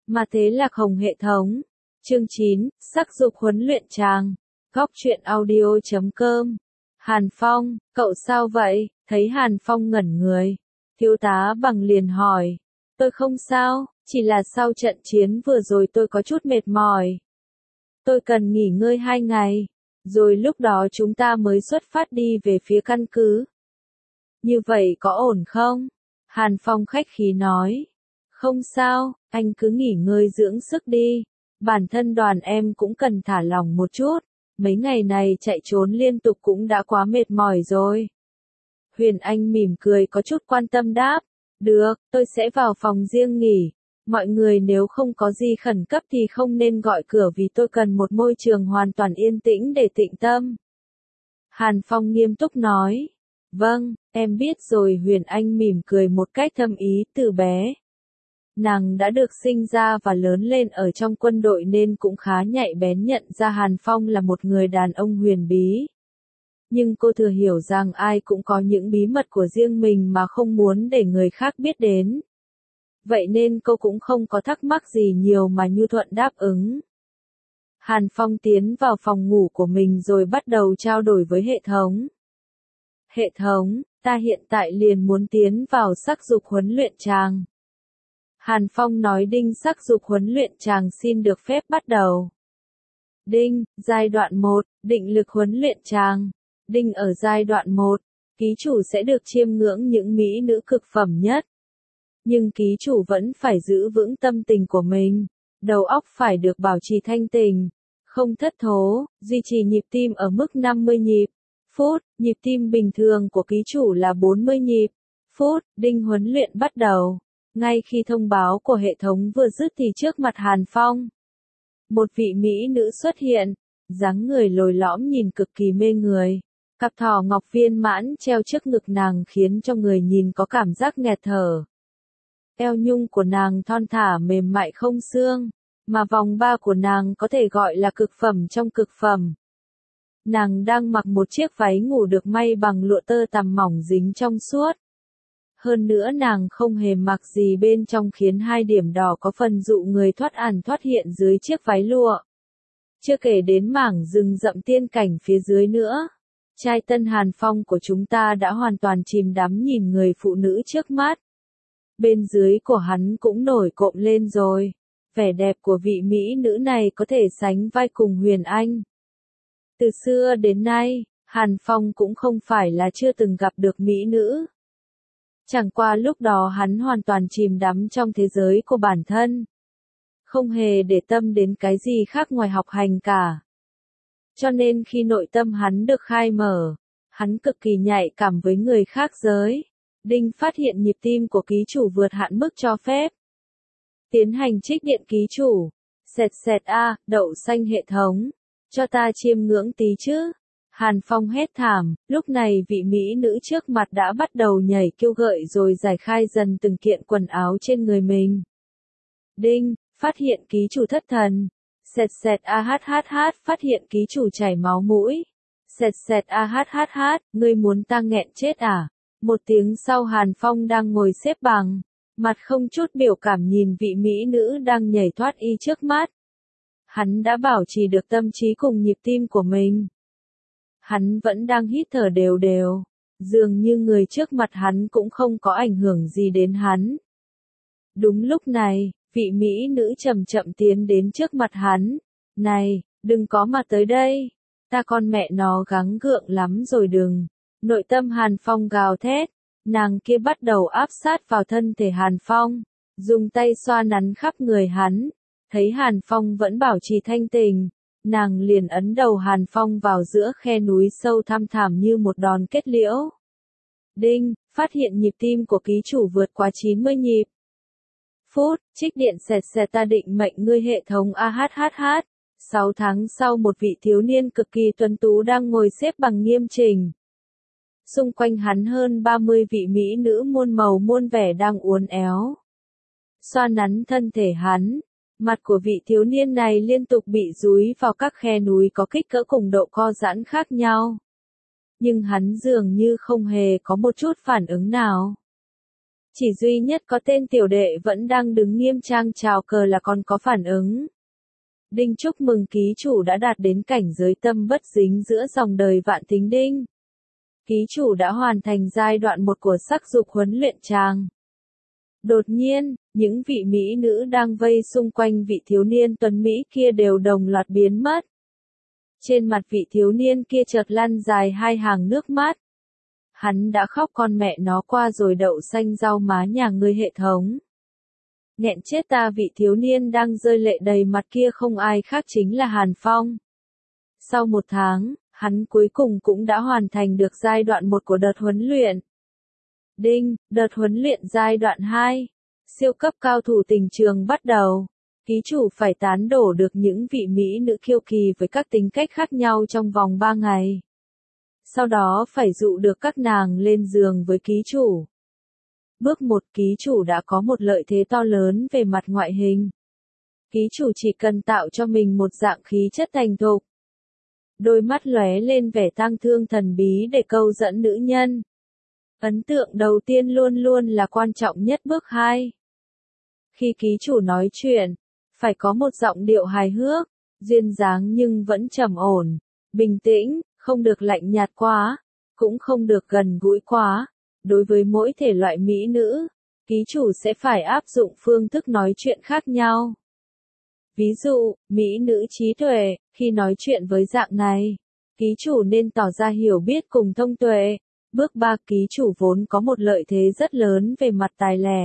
Mà thế Lạc Hồng hệ thống. Chương 9, sắc dục huấn luyện chàng. Góc truyện audio.com. Hàn Phong, cậu sao vậy? Thấy Hàn Phong ngẩn người. Thiếu tá Bằng liền hỏi. Tôi không sao, chỉ là sau trận chiến vừa rồi tôi có chút mệt mỏi. Tôi cần nghỉ ngơi 2 ngày, rồi lúc đó chúng ta mới xuất phát đi về phía căn cứ. Như vậy có ổn không? Hàn Phong khách khí nói. Không sao, anh cứ nghỉ ngơi dưỡng sức đi. Bản thân đoàn em cũng cần thả lỏng một chút. Mấy ngày này chạy trốn liên tục cũng đã quá mệt mỏi rồi. Huyền Anh mỉm cười có chút quan tâm đáp. Được, tôi sẽ vào phòng riêng nghỉ. Mọi người nếu không có gì khẩn cấp thì không nên gọi cửa vì tôi cần một môi trường hoàn toàn yên tĩnh để tĩnh tâm. Hàn Phong nghiêm túc nói. Vâng, em biết rồi. Huyền Anh mỉm cười một cách thâm ý. Từ bé, nàng đã được sinh ra và lớn lên ở trong quân đội nên cũng khá nhạy bén nhận ra Hàn Phong là một người đàn ông huyền bí. Nhưng cô thừa hiểu rằng ai cũng có những bí mật của riêng mình mà không muốn để người khác biết đến. Vậy nên cô cũng không có thắc mắc gì nhiều mà nhu thuận đáp ứng. Hàn Phong tiến vào phòng ngủ của mình rồi bắt đầu trao đổi với hệ thống. Hệ thống, ta hiện tại liền muốn tiến vào sắc dục huấn luyện chàng. Hàn Phong nói đinh sắc dục huấn luyện chàng xin được phép bắt đầu. Đinh, giai đoạn 1, định lực huấn luyện chàng. Đinh ở giai đoạn 1, ký chủ sẽ được chiêm ngưỡng những mỹ nữ cực phẩm nhất. Nhưng ký chủ vẫn phải giữ vững tâm tình của mình, đầu óc phải được bảo trì thanh tình, không thất thố, duy trì nhịp tim ở mức 50 nhịp phút, nhịp tim bình thường của ký chủ là 40 nhịp phút. Đinh huấn luyện bắt đầu. Ngay khi thông báo của hệ thống vừa dứt thì trước mặt Hàn Phong, một vị mỹ nữ xuất hiện, dáng người lồi lõm nhìn cực kỳ mê người. Cặp thỏ ngọc viên mãn treo trước ngực nàng khiến cho người nhìn có cảm giác nghẹt thở. Eo nhung của nàng thon thả mềm mại không xương, mà vòng ba của nàng có thể gọi là cực phẩm trong cực phẩm. Nàng đang mặc một chiếc váy ngủ được may bằng lụa tơ tằm mỏng dính trong suốt. Hơn nữa nàng không hề mặc gì bên trong khiến hai điểm đỏ có phần dụ người thoát hiện dưới chiếc váy lụa. Chưa kể đến mảng rừng rậm tiên cảnh phía dưới nữa. Trai tân Hàn Phong của chúng ta đã hoàn toàn chìm đắm nhìn người phụ nữ trước mắt. Bên dưới của hắn cũng nổi cộm lên rồi. Vẻ đẹp của vị mỹ nữ này có thể sánh vai cùng Huyền Anh. Từ xưa đến nay, Hàn Phong cũng không phải là chưa từng gặp được mỹ nữ. Chẳng qua lúc đó hắn hoàn toàn chìm đắm trong thế giới của bản thân. Không hề để tâm đến cái gì khác ngoài học hành cả. Cho nên khi nội tâm hắn được khai mở, hắn cực kỳ nhạy cảm với người khác giới. Đinh phát hiện nhịp tim của ký chủ vượt hạn mức cho phép. Tiến hành trích điện ký chủ. Đậu xanh hệ thống. Cho ta chiêm ngưỡng tí chứ. Hàn Phong hét thảm, lúc này vị mỹ nữ trước mặt đã bắt đầu nhảy kêu gợi rồi giải khai dần từng kiện quần áo trên người mình. Đinh, phát hiện ký chủ thất thần. Phát hiện ký chủ chảy máu mũi. Ngươi muốn ta nghẹn chết à? Một tiếng sau Hàn Phong đang ngồi xếp bằng, mặt không chút biểu cảm nhìn vị mỹ nữ đang nhảy thoát y trước mắt. Hắn đã bảo trì được tâm trí cùng nhịp tim của mình. Hắn vẫn đang hít thở đều đều, dường như người trước mặt hắn cũng không có ảnh hưởng gì đến hắn. Đúng lúc này, vị mỹ nữ chậm chậm tiến đến trước mặt hắn. Này, đừng có mà tới đây, ta con mẹ nó gắng gượng lắm rồi đừng. Nội tâm Hàn Phong gào thét, nàng kia bắt đầu áp sát vào thân thể Hàn Phong, dùng tay xoa nắn khắp người hắn. Thấy Hàn Phong vẫn bảo trì thanh tình, nàng liền ấn đầu Hàn Phong vào giữa khe núi sâu thăm thẳm như một đòn kết liễu. Đinh, phát hiện nhịp tim của ký chủ vượt quá 90 nhịp phút, trích điện ta định mệnh ngươi hệ thống 6 tháng sau một vị thiếu niên cực kỳ tuấn tú đang ngồi xếp bằng nghiêm chỉnh. Xung quanh hắn hơn 30 vị mỹ nữ muôn màu muôn vẻ đang uốn éo, xoa nắn thân thể hắn. Mặt của vị thiếu niên này liên tục bị dúi vào các khe núi có kích cỡ cùng độ co giãn khác nhau. Nhưng hắn dường như không hề có một chút phản ứng nào. Chỉ duy nhất có tên tiểu đệ vẫn đang đứng nghiêm trang chào cờ là còn có phản ứng. Đinh chúc mừng ký chủ đã đạt đến cảnh giới tâm bất dính giữa dòng đời vạn tính đinh. Ký chủ đã hoàn thành giai đoạn 1 của sắc dục huấn luyện tràng. Đột nhiên, những vị mỹ nữ đang vây xung quanh vị thiếu niên tuấn Mỹ kia đều đồng loạt biến mất. Trên mặt vị thiếu niên kia chợt lăn dài 2 hàng nước mắt. Hắn đã khóc con mẹ nó qua rồi đậu xanh rau má nhà ngươi hệ thống. Nghẹn chết ta, vị thiếu niên đang rơi lệ đầy mặt kia không ai khác chính là Hàn Phong. Sau 1 tháng, hắn cuối cùng cũng đã hoàn thành được giai đoạn 1 của đợt huấn luyện. Đinh, đợt huấn luyện giai đoạn 2. Siêu cấp cao thủ tình trường bắt đầu. Ký chủ phải tán đổ được những vị mỹ nữ kiêu kỳ với các tính cách khác nhau trong vòng 3 ngày. Sau đó phải dụ được các nàng lên giường với ký chủ. Bước 1, ký chủ đã có một lợi thế to lớn về mặt ngoại hình. Ký chủ chỉ cần tạo cho mình một dạng khí chất thành thục. Đôi mắt lóe lên vẻ tang thương thần bí để câu dẫn nữ nhân. Ấn tượng đầu tiên luôn luôn là quan trọng nhất. Bước 2. Khi ký chủ nói chuyện, phải có một giọng điệu hài hước, duyên dáng nhưng vẫn trầm ổn, bình tĩnh, không được lạnh nhạt quá, cũng không được gần gũi quá. Đối với mỗi thể loại mỹ nữ, ký chủ sẽ phải áp dụng phương thức nói chuyện khác nhau. Ví dụ, mỹ nữ trí tuệ, khi nói chuyện với dạng này, ký chủ nên tỏ ra hiểu biết cùng thông tuệ. Bước 3, ký chủ vốn có một lợi thế rất lớn về mặt tài lẻ.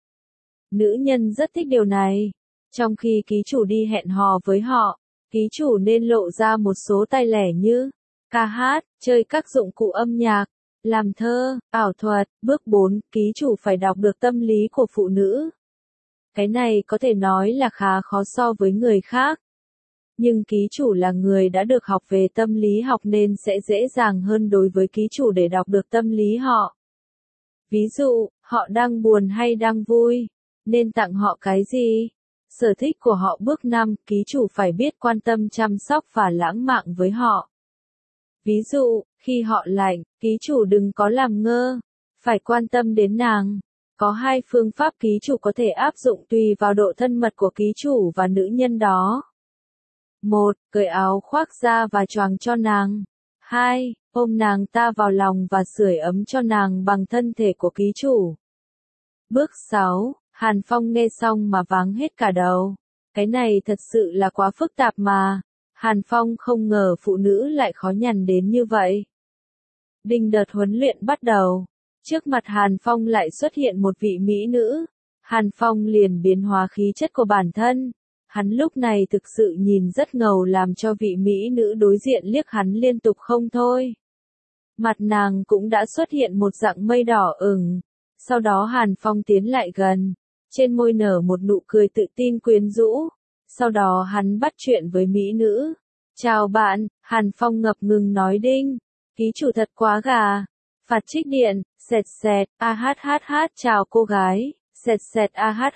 Nữ nhân rất thích điều này. Trong khi ký chủ đi hẹn hò với họ, ký chủ nên lộ ra một số tài lẻ như ca hát, chơi các dụng cụ âm nhạc, làm thơ, ảo thuật. Bước 4, ký chủ phải đọc được tâm lý của phụ nữ. Cái này có thể nói là khá khó so với người khác. Nhưng ký chủ là người đã được học về tâm lý học nên sẽ dễ dàng hơn đối với ký chủ để đọc được tâm lý họ. Ví dụ, họ đang buồn hay đang vui, nên tặng họ cái gì? Sở thích của họ. Bước 5, ký chủ phải biết quan tâm chăm sóc và lãng mạn với họ. Ví dụ, khi họ lạnh, ký chủ đừng có làm ngơ, phải quan tâm đến nàng. Có 2 phương pháp ký chủ có thể áp dụng tùy vào độ thân mật của ký chủ và nữ nhân đó. 1. Cởi áo khoác ra và choàng cho nàng. 2. Ôm nàng ta vào lòng và sưởi ấm cho nàng bằng thân thể của ký chủ. Bước 6. Hàn Phong nghe xong mà váng hết cả đầu. Cái này thật sự là quá phức tạp mà. Hàn Phong không ngờ phụ nữ lại khó nhằn đến như vậy. Đinh, đợt huấn luyện bắt đầu. Trước mặt Hàn Phong lại xuất hiện một vị mỹ nữ. Hàn Phong liền biến hóa khí chất của bản thân. Hắn lúc này thực sự nhìn rất ngầu làm cho vị mỹ nữ đối diện liếc hắn liên tục không thôi. Mặt nàng cũng đã xuất hiện một dạng mây đỏ ửng. Sau đó Hàn Phong tiến lại gần. Trên môi nở một nụ cười tự tin quyến rũ. Sau đó hắn bắt chuyện với mỹ nữ. Chào bạn, Hàn Phong ngập ngừng nói. Đinh, ký chủ thật quá gà. Phạt trích điện, sẹt sẹt, chào cô gái, sẹt sẹt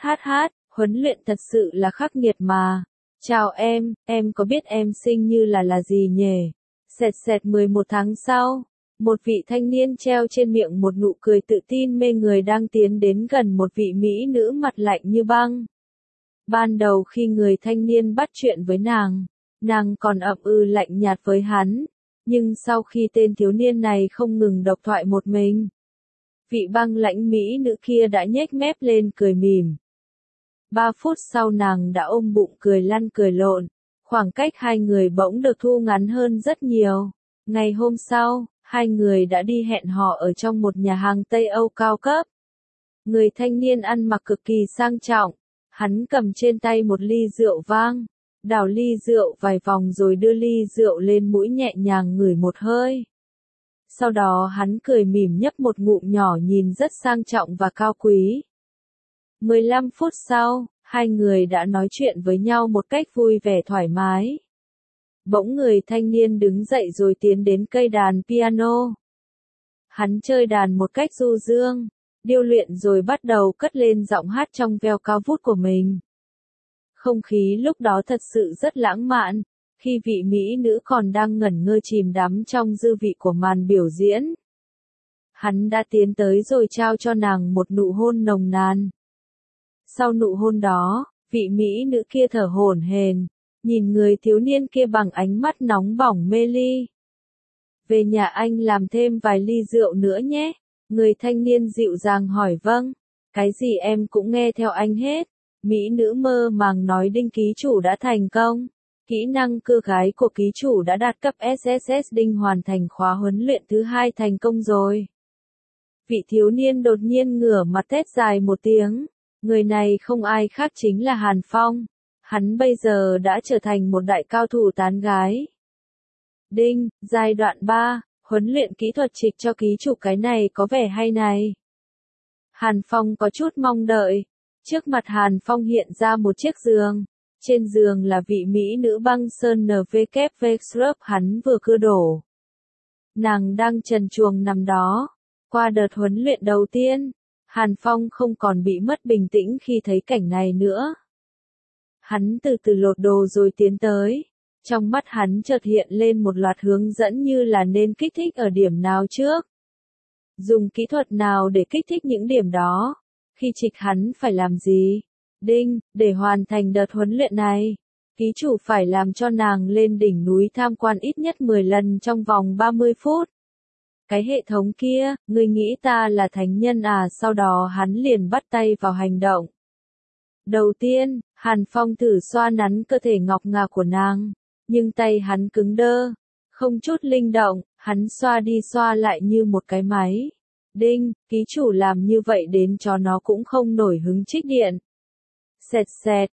huấn luyện thật sự là khắc nghiệt mà. Chào em có biết em sinh như là gì nhỉ? Sẹt sẹt. 11 tháng sau, một vị thanh niên treo trên miệng một nụ cười tự tin mê người đang tiến đến gần một vị mỹ nữ mặt lạnh như băng. Ban đầu khi người thanh niên bắt chuyện với nàng còn ậm ừ lạnh nhạt với hắn. Nhưng sau khi tên thiếu niên này không ngừng độc thoại một mình, vị băng lãnh mỹ nữ kia đã nhếch mép lên cười mỉm. 3 phút sau nàng đã ôm bụng cười lăn cười lộn, khoảng cách 2 người bỗng được thu ngắn hơn rất nhiều. Ngày hôm sau, 2 người đã đi hẹn hò ở trong một nhà hàng Tây Âu cao cấp. Người thanh niên ăn mặc cực kỳ sang trọng, hắn cầm trên tay một ly rượu vang. Đảo ly rượu vài vòng rồi đưa ly rượu lên mũi nhẹ nhàng ngửi một hơi. Sau đó hắn cười mỉm nhấp một ngụm nhỏ nhìn rất sang trọng và cao quý. 15 phút sau, 2 người đã nói chuyện với nhau một cách vui vẻ thoải mái. Bỗng người thanh niên đứng dậy rồi tiến đến cây đàn piano. Hắn chơi đàn một cách du dương, điêu luyện rồi bắt đầu cất lên giọng hát trong veo cao vút của mình. Không khí lúc đó thật sự rất lãng mạn, khi vị mỹ nữ còn đang ngẩn ngơ chìm đắm trong dư vị của màn biểu diễn. Hắn đã tiến tới rồi trao cho nàng một nụ hôn nồng nàn. Sau nụ hôn đó, vị mỹ nữ kia thở hổn hển, nhìn người thiếu niên kia bằng ánh mắt nóng bỏng mê ly. Về nhà anh làm thêm vài ly rượu nữa nhé. Người thanh niên dịu dàng hỏi vâng. Cái gì em cũng nghe theo anh hết. Mỹ nữ mơ màng nói Đinh ký chủ đã thành công. Kỹ năng cưa gái của ký chủ đã đạt cấp SSS. Đinh hoàn thành khóa huấn luyện thứ 2 thành công rồi. Vị thiếu niên đột nhiên ngửa mặt thét dài một tiếng. Người này không ai khác chính là Hàn Phong. Hắn bây giờ đã trở thành một đại cao thủ tán gái. Đinh, giai đoạn 3, huấn luyện kỹ thuật trịch cho ký chủ, cái này có vẻ hay này. Hàn Phong có chút mong đợi. Trước mặt Hàn Phong hiện ra một chiếc giường. Trên giường là vị mỹ nữ băng sơn NVKV Scrub hắn vừa cưa đổ. Nàng đang trần truồng nằm đó. Qua đợt huấn luyện đầu tiên, Hàn Phong không còn bị mất bình tĩnh khi thấy cảnh này nữa. Hắn từ từ lột đồ rồi tiến tới. Trong mắt hắn chợt hiện lên một loạt hướng dẫn như là nên kích thích ở điểm nào trước. Dùng kỹ thuật nào để kích thích những điểm đó. Khi trịch hắn phải làm gì? Đinh, để hoàn thành đợt huấn luyện này, ký chủ phải làm cho nàng lên đỉnh núi tham quan ít nhất 10 lần trong vòng 30 phút. Cái hệ thống kia, ngươi nghĩ ta là thánh nhân à? Sau đó hắn liền bắt tay vào hành động. Đầu tiên, Hàn Phong thử xoa nắn cơ thể ngọc ngà của nàng, nhưng tay hắn cứng đơ, không chút linh động, hắn xoa đi xoa lại như một cái máy. Đinh, ký chủ làm như vậy đến cho nó cũng không nổi hứng trích điện. Sẹt sẹt,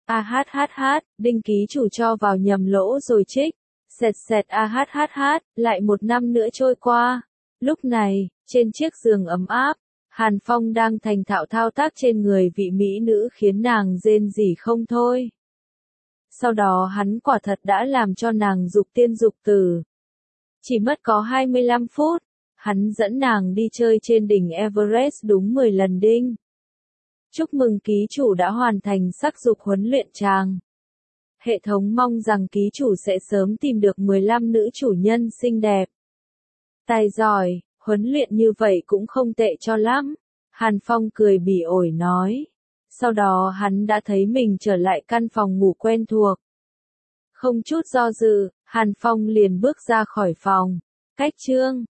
đinh ký chủ cho vào nhầm lỗ rồi trích. Sẹt sẹt lại một năm nữa trôi qua. Lúc này, trên chiếc giường ấm áp, Hàn Phong đang thành thạo thao tác trên người vị mỹ nữ khiến nàng rên rỉ không thôi. Sau đó hắn quả thật đã làm cho nàng dục tiên dục tử. Chỉ mất có 25 phút, hắn dẫn nàng đi chơi trên đỉnh Everest đúng 10 lần. Đinh. Chúc mừng ký chủ đã hoàn thành sắc dục huấn luyện tràng. Hệ thống mong rằng ký chủ sẽ sớm tìm được 15 nữ chủ nhân xinh đẹp. Tài giỏi, huấn luyện như vậy cũng không tệ cho lắm. Hàn Phong cười bỉ ổi nói. Sau đó hắn đã thấy mình trở lại căn phòng ngủ quen thuộc. Không chút do dự, Hàn Phong liền bước ra khỏi phòng. Cách chương